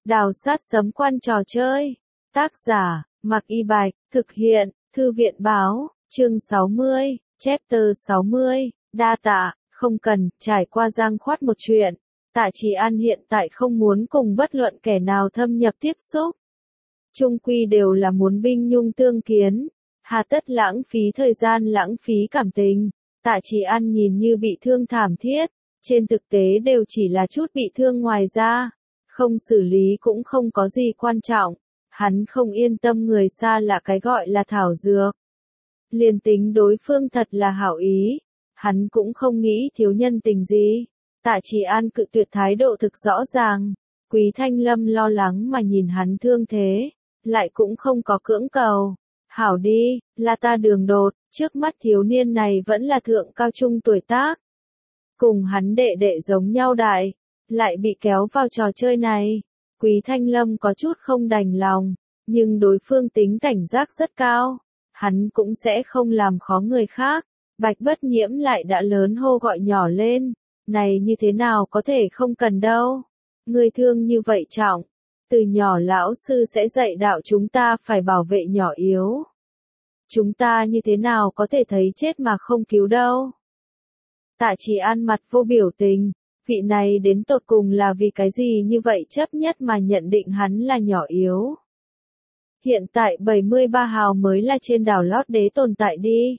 Đào sát sấm quan trò chơi. Tác giả, Mạc Y Bạch, thực hiện, Thư viện báo, chương 60, chapter 60, đa tạ, không cần, trải qua giang khoát một chuyện. Tạ Trì An hiện tại không muốn cùng bất luận kẻ nào thâm nhập tiếp xúc. Chung quy đều là muốn binh nhung tương kiến. Hà tất lãng phí thời gian lãng phí cảm tình. Tạ Trì An nhìn như bị thương thảm thiết. Trên thực tế đều chỉ là chút bị thương ngoài ra. Không xử lý cũng không có gì quan trọng. Hắn không yên tâm người xa lạ cái gọi là thảo dược. Liền tính đối phương thật là hảo ý. Hắn cũng không nghĩ thiếu nhân tình gì. Tạ Trì An cự tuyệt thái độ thực rõ ràng. Quý Thanh Lâm lo lắng mà nhìn hắn thương thế. Lại cũng không có cưỡng cầu. Hảo đi, là ta đường đột. Trước mắt thiếu niên này vẫn là thượng cao trung tuổi tác. Cùng hắn đệ đệ giống nhau đại. Lại bị kéo vào trò chơi này. Quý Thanh Lâm có chút không đành lòng. Nhưng đối phương tính cảnh giác rất cao. Hắn cũng sẽ không làm khó người khác. Bạch Bất Nhiễm lại đã lớn hô gọi nhỏ lên. Này như thế nào có thể không cần đâu. Người thương như vậy trọng. Từ nhỏ lão sư sẽ dạy đạo chúng ta phải bảo vệ nhỏ yếu. Chúng ta như thế nào có thể thấy chết mà không cứu đâu. Tạ Trì An mặt vô biểu tình. Vị này đến tột cùng là vì cái gì như vậy chấp nhất mà nhận định hắn là nhỏ yếu. Hiện tại 73 hào mới là trên đảo lót đế tồn tại đi.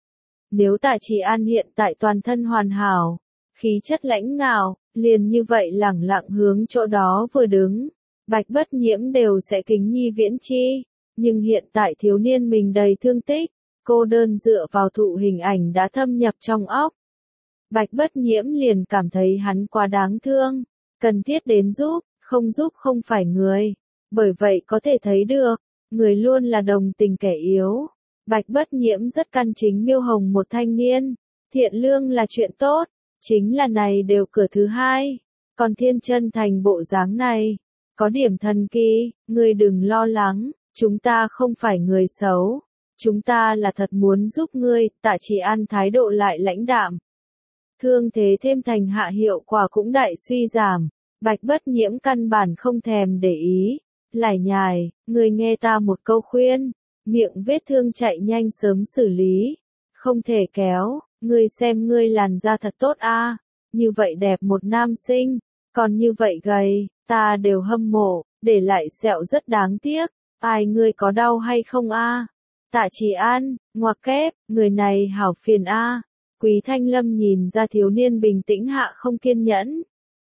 Nếu Tạ Trì An hiện tại toàn thân hoàn hảo, khí chất lãnh ngạo, liền như vậy lẳng lặng hướng chỗ đó vừa đứng, Bạch Bất Nhiễm đều sẽ kính nhi viễn chi. Nhưng hiện tại thiếu niên mình đầy thương tích, cô đơn dựa vào thụ hình ảnh đã thâm nhập trong óc. Bạch Bất Nhiễm liền cảm thấy hắn quá đáng thương, cần thiết đến giúp, không giúp không phải người. Bởi vậy có thể thấy được, người luôn là đồng tình kẻ yếu. Bạch Bất Nhiễm rất căn chính miêu hồng một thanh niên, thiện lương là chuyện tốt, chính là này đều cửa thứ hai. Còn thiên chân thành bộ dáng này, có điểm thần kỳ, ngươi đừng lo lắng, chúng ta không phải người xấu, chúng ta là thật muốn giúp ngươi. Tạ Trì An thái độ lại lãnh đạm. Thương thế thêm thành hạ hiệu quả cũng đại suy giảm. Bạch Bất Nhiễm căn bản không thèm để ý. Lải nhải, ngươi nghe ta một câu khuyên. Miệng vết thương chạy nhanh sớm xử lý. Không thể kéo, ngươi xem ngươi làn da thật tốt a, như vậy đẹp một nam sinh. Còn như vậy gầy, ta đều hâm mộ, để lại sẹo rất đáng tiếc. Ai ngươi có đau hay không a? Tạ Trì An, ngoặc kép, người này hảo phiền a. Quý Thanh Lâm nhìn ra thiếu niên bình tĩnh hạ không kiên nhẫn.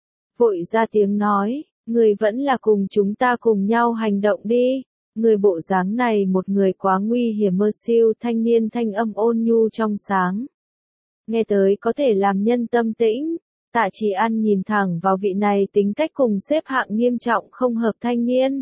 Vội ra tiếng nói, người vẫn là cùng chúng ta cùng nhau hành động đi. Người bộ dáng này một người quá nguy hiểm. Mơ siêu thanh niên thanh âm ôn nhu trong sáng. Nghe tới có thể làm nhân tâm tĩnh. Tạ Trì An nhìn thẳng vào vị này tính cách cùng xếp hạng nghiêm trọng không hợp thanh niên.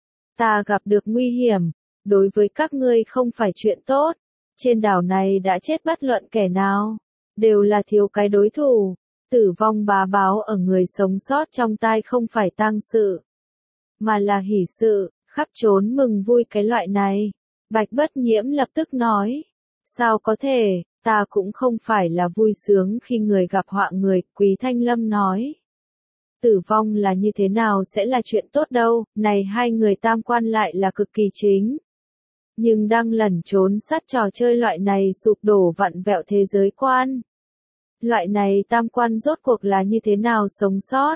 Ta gặp được nguy hiểm. Đối với các ngươi không phải chuyện tốt. Trên đảo này đã chết bất luận kẻ nào, đều là thiếu cái đối thủ. Tử vong bá báo ở người sống sót trong tai không phải tang sự, mà là hỷ sự, khắp trốn mừng vui cái loại này. Bạch Bất Nhiễm lập tức nói, sao có thể, ta cũng không phải là vui sướng khi người gặp họa người. Quý Thanh Lâm nói, tử vong là như thế nào sẽ là chuyện tốt đâu, này hai người tam quan lại là cực kỳ chính. Nhưng đang lẩn trốn sát trò chơi loại này sụp đổ vặn vẹo thế giới quan. Loại này tam quan rốt cuộc là như thế nào sống sót?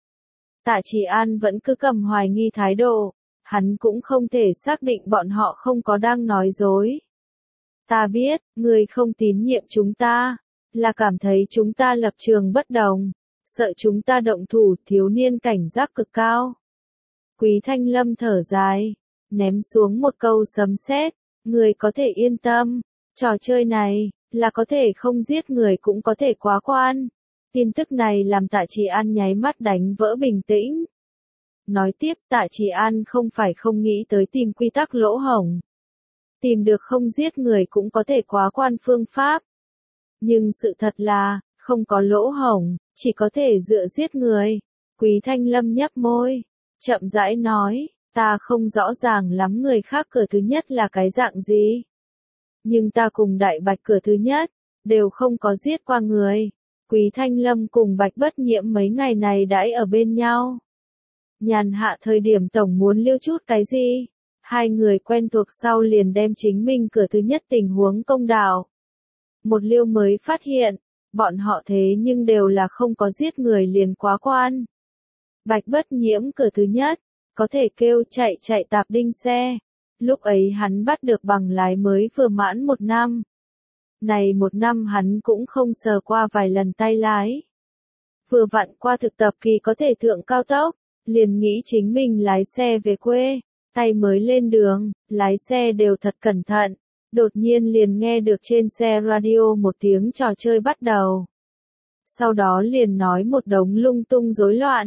Tạ Trì An vẫn cứ cầm hoài nghi thái độ, hắn cũng không thể xác định bọn họ không có đang nói dối. Ta biết, người không tín nhiệm chúng ta, là cảm thấy chúng ta lập trường bất đồng, sợ chúng ta động thủ. Thiếu niên cảnh giác cực cao. Quý Thanh Lâm thở dài, ném xuống một câu sấm sét, người có thể yên tâm, trò chơi này, là có thể không giết người cũng có thể quá quan. Tin tức này làm Tạ Trì An nháy mắt đánh vỡ bình tĩnh. Nói tiếp, Tạ Trì An không phải không nghĩ tới tìm quy tắc lỗ hổng. Tìm được không giết người cũng có thể quá quan phương pháp. Nhưng sự thật là, không có lỗ hổng, chỉ có thể dựa giết người. Quý Thanh Lâm nhấp môi, chậm rãi nói. Ta không rõ ràng lắm người khác cửa thứ nhất là cái dạng gì. Nhưng ta cùng Đại Bạch cửa thứ nhất, đều không có giết qua người. Quý Thanh Lâm cùng Bạch Bất Nhiễm mấy ngày này đãi ở bên nhau. nhàn hạ thời điểm tổng muốn lưu chút cái gì. Hai người quen thuộc sau liền đem chính mình cửa thứ nhất tình huống công đạo. Một liêu mới phát hiện, bọn họ thế nhưng đều là không có giết người liền quá quan. Bạch Bất Nhiễm cửa thứ nhất, có thể kêu chạy tạp đinh xe. Lúc ấy hắn bắt được bằng lái mới vừa mãn 1 năm. Này 1 năm hắn cũng không sờ qua vài lần tay lái. Vừa vặn qua thực tập kỳ có thể thượng cao tốc, liền nghĩ chính mình lái xe về quê, tay mới lên đường, lái xe đều thật cẩn thận, đột nhiên liền nghe được trên xe radio một tiếng trò chơi bắt đầu. Sau đó liền nói một đống lung tung rối loạn,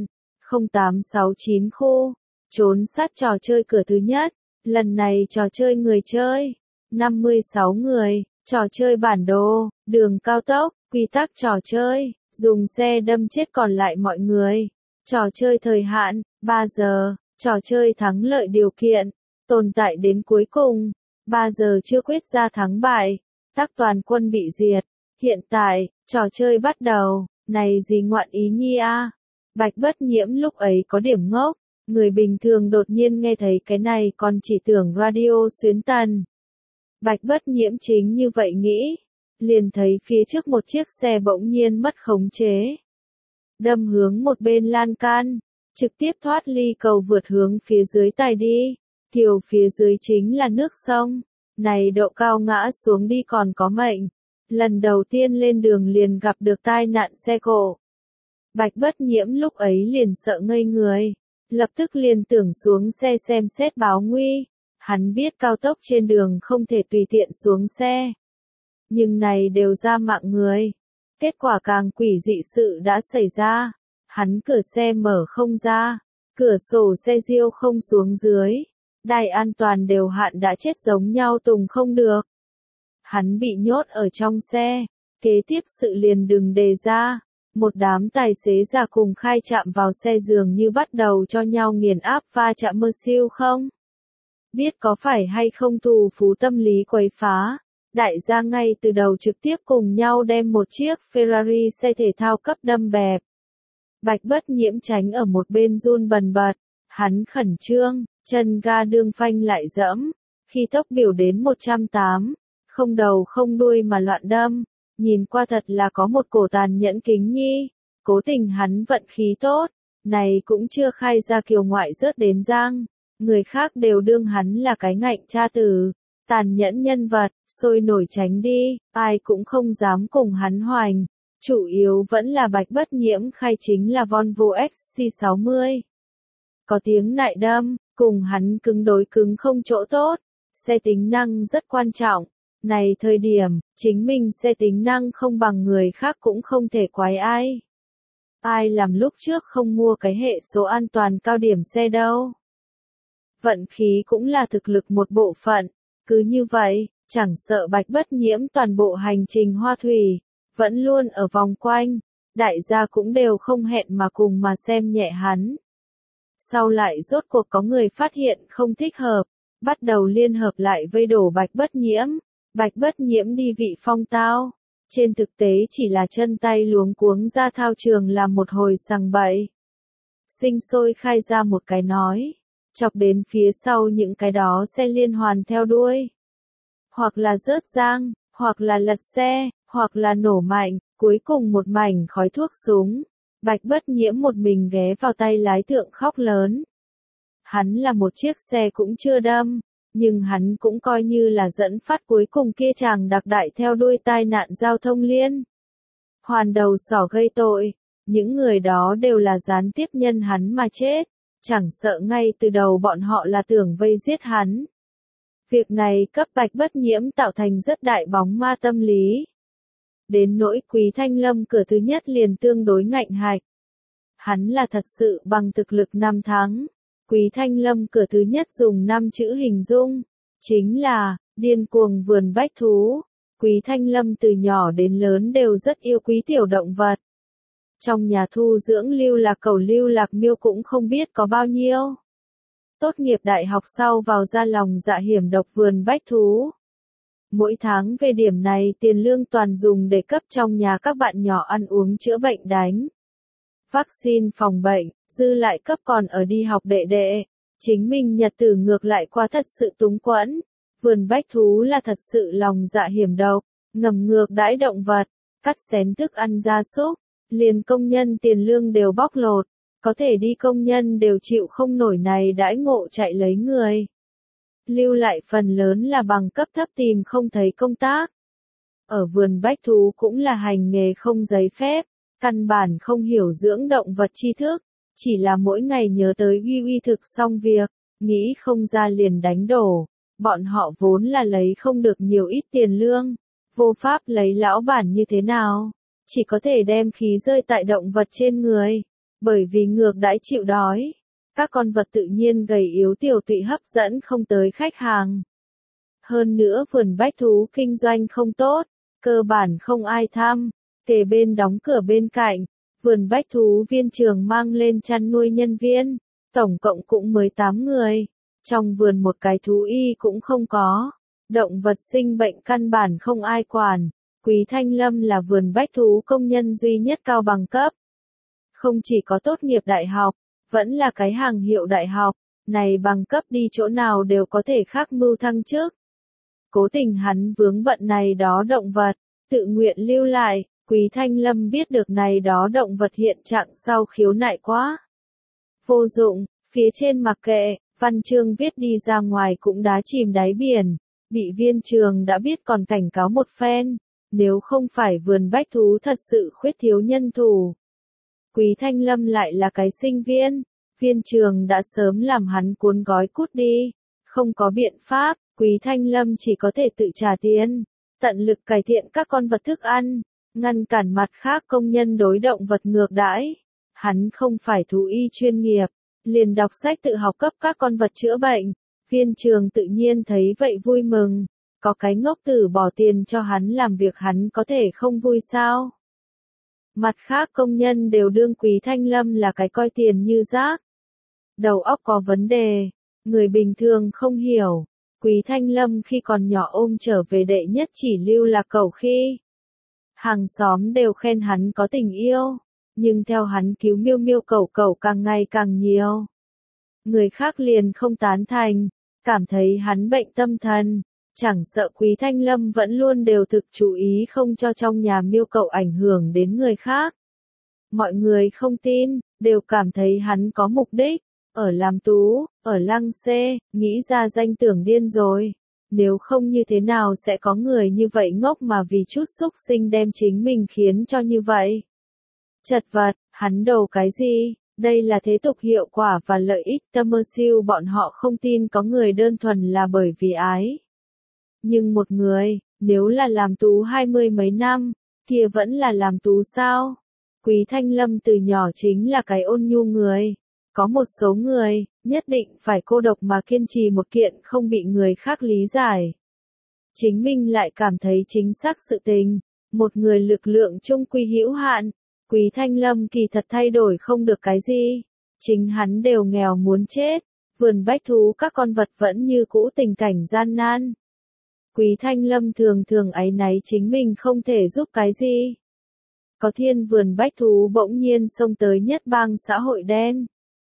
0869 khu, trốn sát trò chơi cửa thứ nhất, lần này trò chơi người chơi, 56 người, trò chơi bản đồ, đường cao tốc, quy tắc trò chơi, dùng xe đâm chết còn lại mọi người, trò chơi thời hạn, 3 giờ, trò chơi thắng lợi điều kiện, tồn tại đến cuối cùng, 3 giờ chưa quyết ra thắng bại, tác toàn quân bị diệt, hiện tại, trò chơi bắt đầu, này gì ngoạn ý nhi a? Bạch Bất Nhiễm lúc ấy có điểm ngốc, người bình thường đột nhiên nghe thấy cái này còn chỉ tưởng radio xuyến tần. Bạch Bất Nhiễm chính như vậy nghĩ, liền thấy phía trước một chiếc xe bỗng nhiên mất khống chế. Đâm hướng một bên lan can, trực tiếp thoát ly cầu vượt hướng phía dưới tài đi, kiều phía dưới chính là nước sông, này độ cao ngã xuống đi còn có mệnh. Lần đầu tiên lên đường liền gặp được tai nạn xe cộ. Bạch Bất Nhiễm lúc ấy liền sợ ngây người, lập tức liền tưởng xuống xe xem xét báo nguy. Hắn biết cao tốc trên đường không thể tùy tiện xuống xe. Nhưng này đều ra mạng người. Kết quả càng quỷ dị sự đã xảy ra. Hắn cửa xe mở không ra, cửa sổ xe riêu không xuống dưới. Đài an toàn đều hạn đã chết giống nhau tùng không được. Hắn bị nhốt ở trong xe, kế tiếp sự liền đừng đề ra. Một đám tài xế già cùng khai chạm vào xe dường như bắt đầu cho nhau nghiền áp va chạm mơ siêu không? Biết có phải hay không tù phú tâm lý quấy phá, đại gia ngay từ đầu trực tiếp cùng nhau đem một chiếc Ferrari xe thể thao cấp đâm bẹp. Bạch Bất Nhiễm tránh ở một bên run bần bật, hắn khẩn trương, chân ga đương phanh lại dẫm, khi tốc biểu đến 180, không đầu không đuôi mà loạn đâm, nhìn qua thật là có một cổ tàn nhẫn kính nhi, cố tình hắn vận khí tốt, này cũng chưa khai ra kiều ngoại rớt đến giang, người khác đều đương hắn là cái ngạnh cha tử, tàn nhẫn nhân vật, sôi nổi tránh đi, ai cũng không dám cùng hắn hoành, chủ yếu vẫn là Bạch Bất Nhiễm khai chính là Volvo XC60. Có tiếng nại đâm, cùng hắn cứng đối cứng không chỗ tốt, xe tính năng rất quan trọng. Này thời điểm, chính mình xe tính năng không bằng người khác cũng không thể quái ai. Ai làm lúc trước không mua cái hệ số an toàn cao điểm xe đâu. Vận khí cũng là thực lực một bộ phận, cứ như vậy, chẳng sợ Bạch Bất Nhiễm toàn bộ hành trình hoa thủy, vẫn luôn ở vòng quanh, đại gia cũng đều không hẹn mà cùng mà xem nhẹ hắn. Sau lại rốt cuộc có người phát hiện không thích hợp, bắt đầu liên hợp lại vây đổ Bạch Bất Nhiễm. Bạch Bất Nhiễm đi vị phong tao, trên thực tế chỉ là chân tay luống cuống ra thao trường làm một hồi sằng bậy. Sinh sôi khai ra một cái nói, chọc đến phía sau những cái đó xe liên hoàn theo đuôi. Hoặc là rớt giang, hoặc là lật xe, hoặc là nổ mạnh, cuối cùng một mảnh khói thuốc súng. Bạch Bất Nhiễm một mình ghé vào tay lái thượng khóc lớn. Hắn là một chiếc xe cũng chưa đâm. Nhưng hắn cũng coi như là dẫn phát cuối cùng kia chàng đặc đại theo đuôi tai nạn giao thông liên. Hoàn đầu sỏ gây tội, những người đó đều là gián tiếp nhân hắn mà chết, chẳng sợ ngay từ đầu bọn họ là tưởng vây giết hắn. Việc này cấp Bạch Bất Nhiễm tạo thành rất đại bóng ma tâm lý. Đến nỗi Quý Thanh Lâm cửa thứ nhất liền tương đối ngạnh hạch. Hắn là thật sự bằng thực lực 5 tháng. Quý Thanh Lâm cửa thứ nhất dùng 5 chữ hình dung, chính là, điên cuồng vườn bách thú. Quý Thanh Lâm từ nhỏ đến lớn đều rất yêu quý tiểu động vật. Trong nhà thu dưỡng lưu lạc cẩu lưu lạc miêu cũng không biết có bao nhiêu. Tốt nghiệp đại học sau vào ra lòng dạ hiểm độc vườn bách thú. Mỗi tháng về điểm này tiền lương toàn dùng để cấp trong nhà các bạn nhỏ ăn uống chữa bệnh đánh. Vaccine phòng bệnh, dư lại cấp còn ở đi học đệ đệ. Chính mình nhật tử ngược lại qua thật sự túng quẫn. Vườn bách thú là thật sự lòng dạ hiểm độc, ngầm ngược đãi động vật, cắt xén thức ăn gia súc, liền công nhân tiền lương đều bóc lột, có thể đi công nhân đều chịu không nổi này đãi ngộ chạy lấy người. Lưu lại phần lớn là bằng cấp thấp tìm không thấy công tác. Ở vườn bách thú cũng là hành nghề không giấy phép, căn bản không hiểu dưỡng động vật tri thức, chỉ là mỗi ngày nhớ tới uy uy thực xong việc, nghĩ không ra liền đánh đổ. Bọn họ vốn là lấy không được nhiều ít tiền lương, vô pháp lấy lão bản như thế nào, chỉ có thể đem khí rơi tại động vật trên người, bởi vì ngược đãi chịu đói. Các con vật tự nhiên gầy yếu tiểu tụy hấp dẫn không tới khách hàng. Hơn nữa vườn bách thú kinh doanh không tốt, cơ bản không ai thăm, kề bên đóng cửa bên cạnh, vườn bách thú viên trường mang lên chăn nuôi nhân viên, tổng cộng cũng mới 8 người, trong vườn một cái thú y cũng không có, động vật sinh bệnh căn bản không ai quản, Quý Thanh Lâm là vườn bách thú công nhân duy nhất cao bằng cấp. Không chỉ có tốt nghiệp đại học, vẫn là cái hàng hiệu đại học, này bằng cấp đi chỗ nào đều có thể khác mưu thăng chức. Cố tình hắn vướng bận này đó động vật, tự nguyện lưu lại, Quý Thanh Lâm biết được này đó động vật hiện trạng sau khiếu nại quá. Vô dụng, phía trên mặc kệ, văn chương viết đi ra ngoài cũng đá chìm đáy biển, bị viên trường đã biết còn cảnh cáo một phen, nếu không phải vườn bách thú thật sự khuyết thiếu nhân thủ. Quý Thanh Lâm lại là cái sinh viên trường đã sớm làm hắn cuốn gói cút đi, không có biện pháp, Quý Thanh Lâm chỉ có thể tự trả tiền, tận lực cải thiện các con vật thức ăn, ngăn cản mặt khác công nhân đối động vật ngược đãi. Hắn không phải thú y chuyên nghiệp, liền đọc sách tự học cấp các con vật chữa bệnh, viên trường tự nhiên thấy vậy vui mừng, có cái ngốc tử bỏ tiền cho hắn làm việc hắn có thể không vui sao. Mặt khác công nhân đều đương Quý Thanh Lâm là cái coi tiền như rác. Đầu óc có vấn đề, người bình thường không hiểu. Quý Thanh Lâm khi còn nhỏ ôm trở về đệ nhất chỉ lưu lạc cẩu khi. Hàng xóm đều khen hắn có tình yêu, nhưng theo hắn cứu miêu miêu cẩu cẩu càng ngày càng nhiều. Người khác liền không tán thành, cảm thấy hắn bệnh tâm thần, chẳng sợ Quý Thanh Lâm vẫn luôn đều thực chú ý không cho trong nhà miêu cẩu ảnh hưởng đến người khác. Mọi người không tin, đều cảm thấy hắn có mục đích, ở làm tú, ở lăng xê, nghĩ ra danh tưởng điên rồi. Nếu không như thế nào sẽ có người như vậy ngốc mà vì chút xúc sinh đem chính mình khiến cho như vậy. Chật vật, hắn đầu cái gì, đây là thế tục hiệu quả và lợi ích tâm mơ siêu bọn họ không tin có người đơn thuần là bởi vì ái. Nhưng một người, nếu là làm tú 20 mấy năm, kia vẫn là làm tú sao? Quý Thanh Lâm từ nhỏ chính là cái ôn nhu người. Có một số người, nhất định phải cô độc mà kiên trì một kiện không bị người khác lý giải. Chính mình lại cảm thấy chính xác sự tình, một người lực lượng chung quy hữu hạn, Quý Thanh Lâm kỳ thật thay đổi không được cái gì. Chính hắn đều nghèo muốn chết, vườn bách thú các con vật vẫn như cũ tình cảnh gian nan. Quý Thanh Lâm thường thường áy náy chính mình không thể giúp cái gì. Có thiên vườn bách thú bỗng nhiên xông tới nhất bang xã hội đen.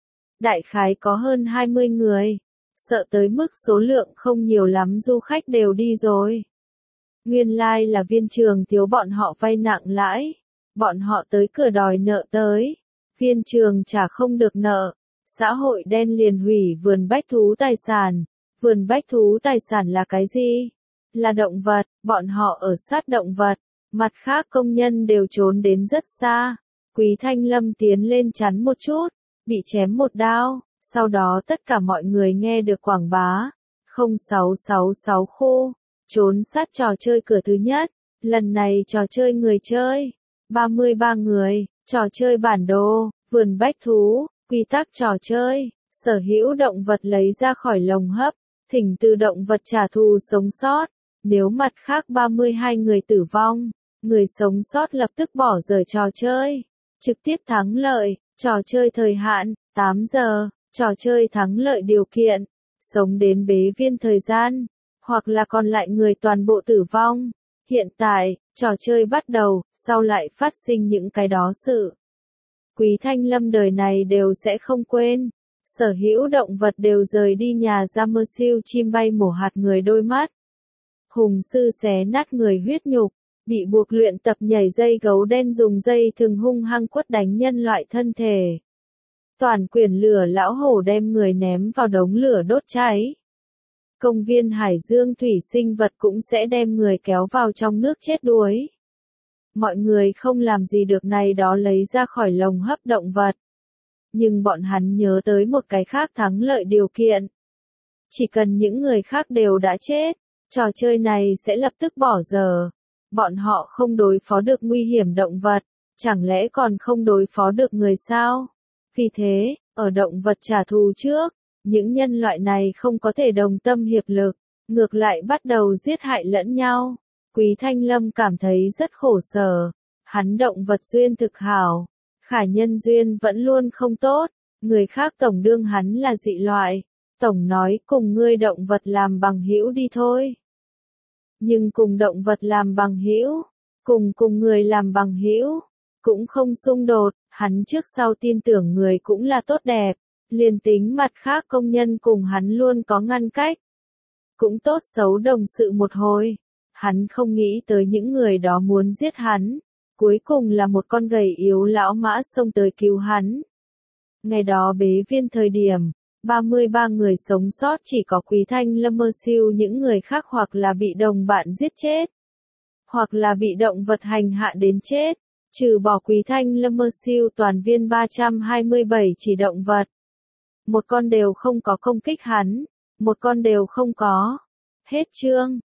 Đại khái có hơn 20 người, sợ tới mức số lượng không nhiều lắm du khách đều đi rồi. Nguyên lai là viên trường thiếu bọn họ vay nặng lãi, bọn họ tới cửa đòi nợ tới, viên trường trả không được nợ, xã hội đen liền hủy vườn bách thú tài sản. Vườn bách thú tài sản là cái gì? Là động vật, bọn họ ở sát động vật, mặt khác công nhân đều trốn đến rất xa. Quý Thanh Lâm tiến lên chắn một chút, bị chém một đao, sau đó tất cả mọi người nghe được quảng bá. 0666 khu, trốn sát trò chơi cửa thứ nhất, lần này trò chơi người chơi, 33 người, trò chơi bản đồ, vườn bách thú, quy tắc trò chơi, sở hữu động vật lấy ra khỏi lồng hấp, thỉnh từ động vật trả thù sống sót, nếu mặt khác 32 người tử vong, người sống sót lập tức bỏ rời trò chơi, trực tiếp thắng lợi, trò chơi thời hạn, 8 giờ, trò chơi thắng lợi điều kiện, sống đến bế viên thời gian, hoặc là còn lại người toàn bộ tử vong. Hiện tại, trò chơi bắt đầu, sau lại phát sinh những cái đó sự. Quý Thanh Lâm đời này đều sẽ không quên. Sở hữu động vật đều rời đi nhà ra mơ siêu chim bay mổ hạt người đôi mắt. Hùng sư xé nát người huyết nhục, bị buộc luyện tập nhảy dây gấu đen dùng dây thường hung hăng quất đánh nhân loại thân thể. Toàn quyền lửa lão hổ đem người ném vào đống lửa đốt cháy. Công viên Hải Dương thủy sinh vật cũng sẽ đem người kéo vào trong nước chết đuối. Mọi người không làm gì được này đó lấy ra khỏi lồng hấp động vật. Nhưng bọn hắn nhớ tới một cái khác thắng lợi điều kiện. Chỉ cần những người khác đều đã chết, trò chơi này sẽ lập tức bỏ dở. Bọn họ không đối phó được nguy hiểm động vật, chẳng lẽ còn không đối phó được người sao? Vì thế, ở động vật trả thù trước, những nhân loại này không có thể đồng tâm hiệp lực, ngược lại bắt đầu giết hại lẫn nhau. Quý Thanh Lâm cảm thấy rất khổ sở. Hắn động vật duyên thực hảo, khả nhân duyên vẫn luôn không tốt, người khác tổng đương hắn là dị loại. Tổng nói cùng ngươi động vật làm bằng hữu đi thôi. Nhưng cùng động vật làm bằng hữu, cùng người làm bằng hữu, cũng không xung đột, hắn trước sau tin tưởng người cũng là tốt đẹp, liền tính mặt khác công nhân cùng hắn luôn có ngăn cách. Cũng tốt xấu đồng sự một hồi, hắn không nghĩ tới những người đó muốn giết hắn, cuối cùng là một con gầy yếu lão mã xông tới cứu hắn. Ngày đó bế viên thời điểm, 33 người sống sót chỉ có Quý Thanh Lâm mơ siêu, những người khác hoặc là bị đồng bạn giết chết, hoặc là bị động vật hành hạ đến chết. Trừ bỏ Quý Thanh Lâm mơ siêu, toàn viên 327 chỉ động vật. Một con đều không có công kích hắn, một con đều không có. Hết chương.